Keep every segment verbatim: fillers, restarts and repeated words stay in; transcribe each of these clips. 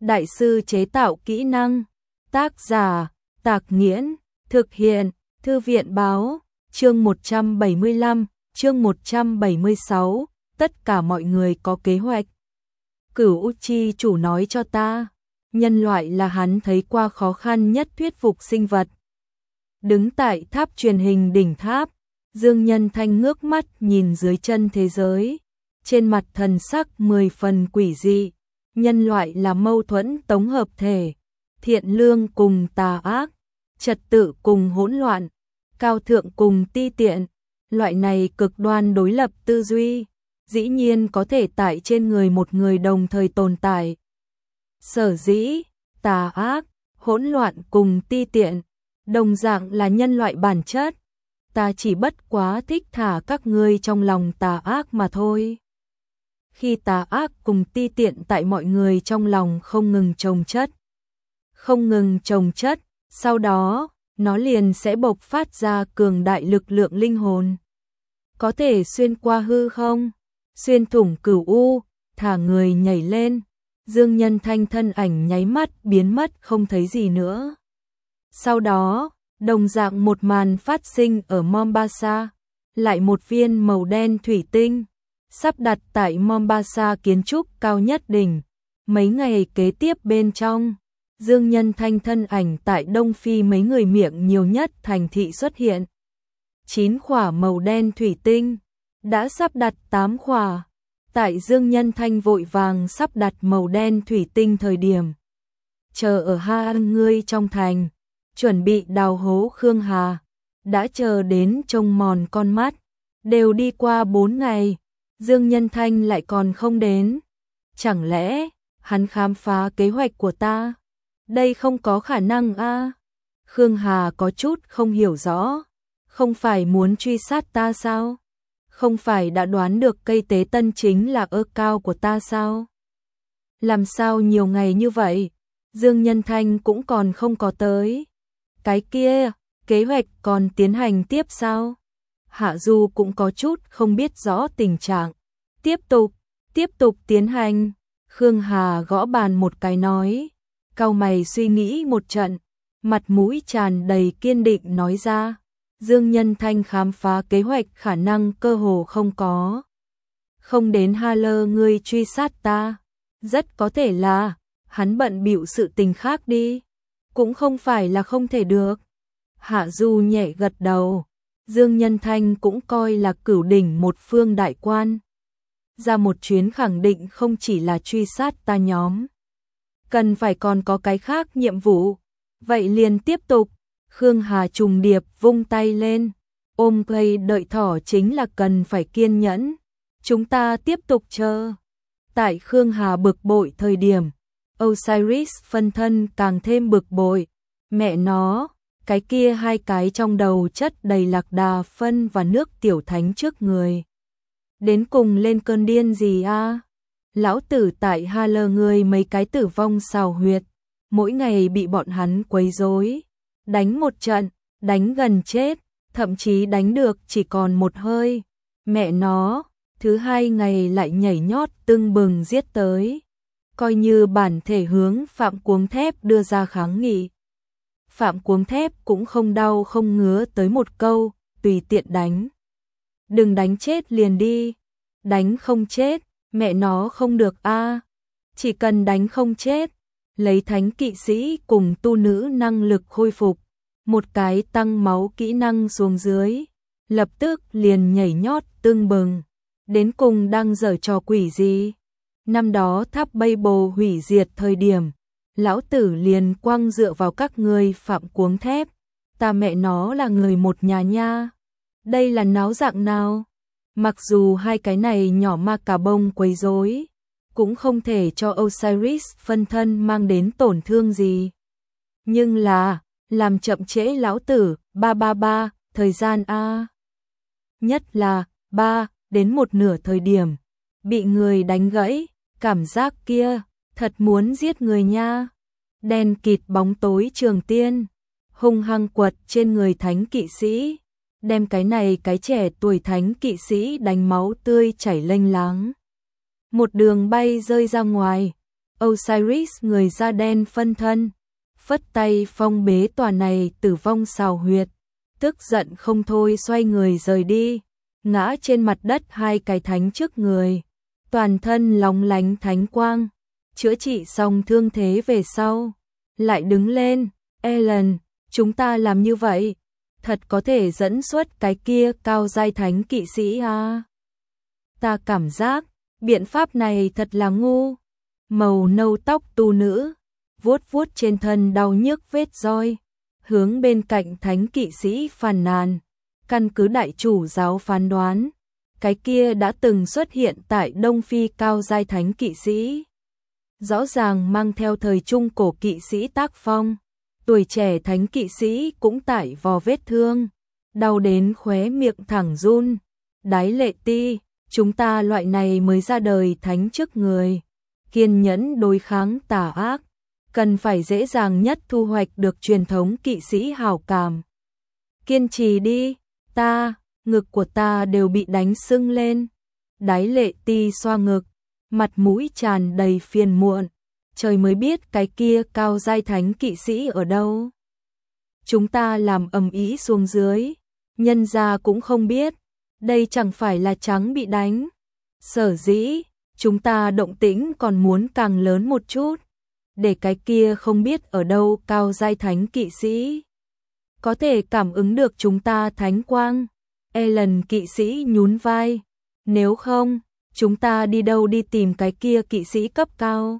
đại sư chế tạo kỹ năng. Tác giả, Tạc Nghiễn, thực hiện, Thư viện báo, chương một trăm bảy mươi lăm, chương một trăm bảy mươi sáu, tất cả mọi người có kế hoạch. Cửu chi chủ nói cho ta, nhân loại là hắn thấy qua khó khăn nhất thuyết phục sinh vật. Đứng tại tháp truyền hình đỉnh tháp, Dương Nhân Thanh ngước mắt nhìn dưới chân thế giới, trên mặt thần sắc mười phần quỷ dị. Nhân loại là mâu thuẫn tổng hợp thể, thiện lương cùng tà ác, trật tự cùng hỗn loạn, cao thượng cùng ti tiện. Loại này cực đoan đối lập tư duy, dĩ nhiên có thể tại trên người một người đồng thời tồn tại. Sở dĩ, tà ác, hỗn loạn cùng ti tiện, đồng dạng là nhân loại bản chất. Ta chỉ bất quá thích thả các ngươi trong lòng tà ác mà thôi. Khi tà ác cùng ti tiện tại mọi người trong lòng không ngừng chồng chất, không ngừng chồng chất, sau đó, nó liền sẽ bộc phát ra cường đại lực lượng linh hồn. Có thể xuyên qua hư không, xuyên thủng cửu u, thả người nhảy lên. Dương Nhân Thanh thân ảnh nháy mắt biến mất không thấy gì nữa. Sau đó, đồng dạng một màn phát sinh ở Mombasa, lại một viên màu đen thủy tinh, sắp đặt tại Mombasa kiến trúc cao nhất đỉnh. Mấy ngày kế tiếp bên trong, Dương Nhân Thanh thân ảnh tại Đông Phi mấy người miệng nhiều nhất thành thị xuất hiện. Chín khỏa màu đen thủy tinh, đã sắp đặt tám khỏa. Tại Dương Nhân Thanh vội vàng sắp đặt màu đen thủy tinh thời điểm, chờ ở ha ngươi trong thành, chuẩn bị đào hố Khương Hà, đã chờ đến trông mòn con mắt. Đều đi qua bốn ngày, Dương Nhân Thanh lại còn không đến. Chẳng lẽ, hắn khám phá kế hoạch của ta? Đây không có khả năng a. À? Khương Hà có chút không hiểu rõ. Không phải muốn truy sát ta sao? Không phải đã đoán được cây tế tân chính là ơ cao của ta sao? Làm sao nhiều ngày như vậy, Dương Nhân Thanh cũng còn không có tới. Cái kia, kế hoạch còn tiến hành tiếp sao? Hạ Du cũng có chút không biết rõ tình trạng. Tiếp tục, tiếp tục tiến hành. Khương Hà gõ bàn một cái nói, cau mày suy nghĩ một trận, mặt mũi tràn đầy kiên định nói ra. Dương Nhân Thanh khám phá kế hoạch khả năng cơ hồ không có. Không đến ha lơ ngươi truy sát ta, rất có thể là hắn bận bịu sự tình khác đi, cũng không phải là không thể được. Hạ Du nhẹ gật đầu, Dương Nhân Thanh cũng coi là cửu đỉnh một phương đại quan. Ra một chuyến khẳng định không chỉ là truy sát ta nhóm, cần phải còn có cái khác nhiệm vụ, vậy liền tiếp tục. Khương Hà trùng điệp vung tay lên, ôm cây đợi thỏ chính là cần phải kiên nhẫn. Chúng ta tiếp tục chờ. Tại Khương Hà bực bội thời điểm, Osiris phân thân càng thêm bực bội. Mẹ nó, cái kia hai cái trong đầu chất đầy lạc đà phân và nước tiểu thánh trước người. Đến cùng lên cơn điên gì a? À? Lão tử tại ha lơ người mấy cái tử vong xào huyệt, mỗi ngày bị bọn hắn quấy rối. Đánh một trận, đánh gần chết, thậm chí đánh được chỉ còn một hơi. Mẹ nó, thứ hai ngày lại nhảy nhót tưng bừng giết tới. Coi như bản thể hướng Phạm Cuống Thép đưa ra kháng nghị. Phạm Cuống Thép cũng không đau không ngứa tới một câu, tùy tiện đánh. Đừng đánh chết liền đi. Đánh không chết, mẹ nó không được a. À. Chỉ cần đánh không chết, lấy thánh kỵ sĩ cùng tu nữ năng lực khôi phục, một cái tăng máu kỹ năng xuống dưới, lập tức liền nhảy nhót tương bừng. Đến cùng đang giở trò quỷ gì? Năm đó tháp Babel hủy diệt thời điểm, lão tử liền quăng dựa vào các ngươi Phạm Cuống Thép. Ta mẹ nó là người một nhà nha. Đây là náo dạng nào? Mặc dù hai cái này nhỏ ma cà bông quấy rối, cũng không thể cho Osiris phân thân mang đến tổn thương gì. Nhưng là, làm chậm trễ lão tử, ba ba ba, thời gian a. Nhất là, ba, đến một nửa thời điểm, bị người đánh gãy, cảm giác kia, thật muốn giết người nha. Đen kịt bóng tối trường tiên, hung hăng quật trên người thánh kỵ sĩ, đem cái này cái trẻ tuổi thánh kỵ sĩ đánh máu tươi chảy lênh láng. Một đường bay rơi ra ngoài, Osiris người da đen phân thân, phất tay phong bế tòa này tử vong xào huyệt, tức giận không thôi xoay người rời đi, ngã trên mặt đất hai cái thánh trước người, toàn thân lóng lánh thánh quang, chữa trị xong thương thế về sau, lại đứng lên, Ellen, chúng ta làm như vậy, thật có thể dẫn xuất cái kia cao giai thánh kỵ sĩ à? Ta cảm giác, biện pháp này thật là ngu. Màu nâu tóc tu nữ, vuốt vuốt trên thân đau nhức vết roi, hướng bên cạnh thánh kỵ sĩ phàn nàn, căn cứ đại chủ giáo phán đoán, cái kia đã từng xuất hiện tại Đông Phi cao giai thánh kỵ sĩ. Rõ ràng mang theo thời trung cổ kỵ sĩ tác phong, tuổi trẻ thánh kỵ sĩ cũng tải vò vết thương, đau đến khóe miệng thẳng run. Đái Lệ Ti, chúng ta loại này mới ra đời thánh trước người, kiên nhẫn đối kháng tà ác, cần phải dễ dàng nhất thu hoạch được truyền thống kỵ sĩ hảo cảm. Kiên trì đi, ta, ngực của ta đều bị đánh sưng lên. Đái Lệ Ti xoa ngực, mặt mũi tràn đầy phiền muộn, trời mới biết cái kia cao giai thánh kỵ sĩ ở đâu. Chúng ta làm ầm ĩ xuống dưới, nhân gia cũng không biết, đây chẳng phải là trắng bị đánh. Sở dĩ, chúng ta động tĩnh còn muốn càng lớn một chút, để cái kia không biết ở đâu cao giai thánh kỵ sĩ có thể cảm ứng được chúng ta thánh quang. Ellen kỵ sĩ nhún vai, nếu không, chúng ta đi đâu đi tìm cái kia kỵ sĩ cấp cao?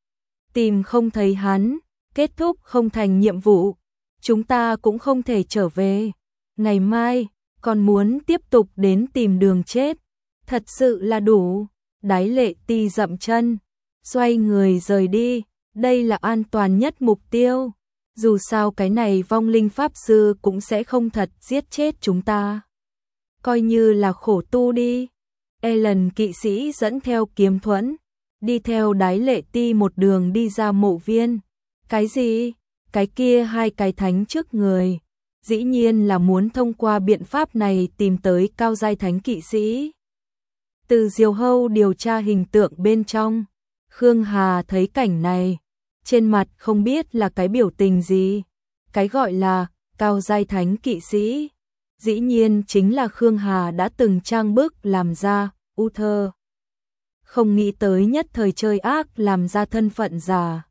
Tìm không thấy hắn, kết thúc không thành nhiệm vụ, chúng ta cũng không thể trở về. Ngày mai, còn muốn tiếp tục đến tìm đường chết, thật sự là đủ. Đái Lệ Ti dậm chân, xoay người rời đi, đây là an toàn nhất mục tiêu. Dù sao cái này vong linh pháp sư cũng sẽ không thật giết chết chúng ta. Coi như là khổ tu đi. Ellen kỵ sĩ dẫn theo kiếm thuẫn, đi theo Đái Lệ Ti một đường đi ra mộ viên. Cái gì? Cái kia hai cái thánh trước người. Dĩ nhiên là muốn thông qua biện pháp này tìm tới cao giai thánh kỵ sĩ. Từ diều hâu điều tra hình tượng bên trong, Khương Hà thấy cảnh này, trên mặt không biết là cái biểu tình gì. Cái gọi là cao giai thánh kỵ sĩ, dĩ nhiên chính là Khương Hà đã từng trang bức làm ra, Uther. Không nghĩ tới nhất thời chơi ác làm ra thân phận giả.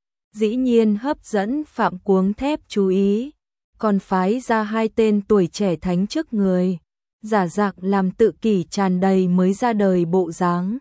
Dĩ nhiên hấp dẫn Phạm Cuống Thép chú ý, còn phái ra hai tên tuổi trẻ thánh trước người, giả dạng làm tự kỷ tràn đầy mới ra đời bộ dáng.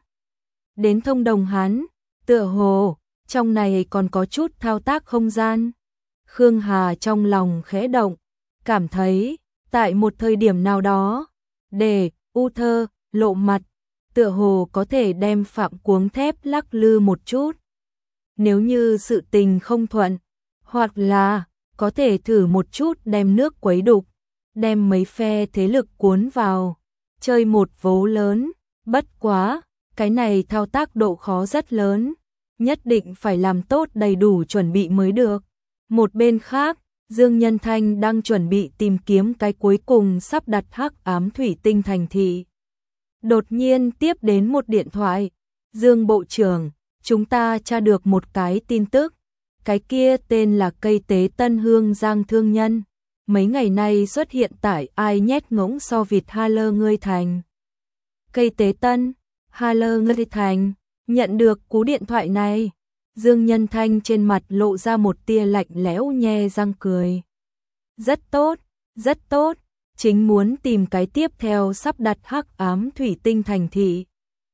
Đến thông đồng hắn, tựa hồ, trong này còn có chút thao tác không gian. Khương Hà trong lòng khẽ động, cảm thấy, tại một thời điểm nào đó, để Uther lộ mặt, tựa hồ có thể đem Phạm Cuống Thép lắc lư một chút. Nếu như sự tình không thuận, hoặc là có thể thử một chút đem nước quấy đục, đem mấy phe thế lực cuốn vào, chơi một vố lớn. Bất quá, cái này thao tác độ khó rất lớn, nhất định phải làm tốt đầy đủ chuẩn bị mới được. Một bên khác, Dương Nhân Thanh đang chuẩn bị tìm kiếm cái cuối cùng sắp đặt hắc ám thủy tinh thành thị. Đột nhiên tiếp đến một điện thoại. Dương Bộ trưởng, chúng ta tra được một cái tin tức. Cái kia tên là cây tế Tân Hương Giang thương nhân. Mấy ngày nay xuất hiện tại ai nhét ngỗng so vịt Haller ngươi thành. Cây tế Tân, Haller ngươi thành, nhận được cú điện thoại này. Dương Nhân Thanh trên mặt lộ ra một tia lạnh lẽo nhe răng cười. Rất tốt, rất tốt, chính muốn tìm cái tiếp theo sắp đặt hắc ám thủy tinh thành thị.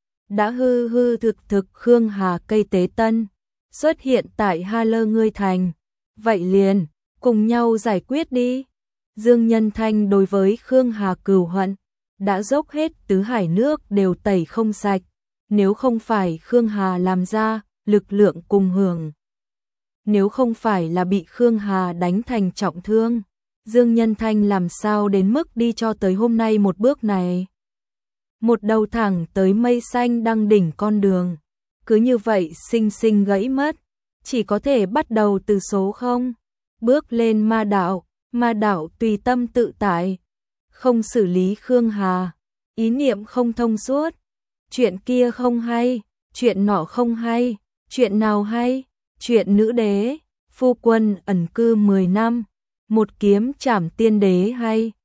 Đã hư hư thực thực Khương Hà cây tế Tân xuất hiện tại Haller ngươi thành. Vậy liền, cùng nhau giải quyết đi. Dương Nhân Thanh đối với Khương Hà cừu hận, đã dốc hết tứ hải nước đều tẩy không sạch. Nếu không phải Khương Hà làm ra, lực lượng cùng hưởng. Nếu không phải là bị Khương Hà đánh thành trọng thương, Dương Nhân Thanh làm sao đến mức đi cho tới hôm nay một bước này. Một đầu thẳng tới mây xanh đăng đỉnh con đường, cứ như vậy sinh sinh gãy mất, chỉ có thể bắt đầu từ số không, bước lên ma đạo, ma đạo tùy tâm tự tại, không xử lý Khương Hà, ý niệm không thông suốt, chuyện kia không hay, chuyện nọ không hay, Chuyện nào hay? Chuyện nữ đế, phu quân ẩn cư mười năm, một kiếm trảm tiên đế hay?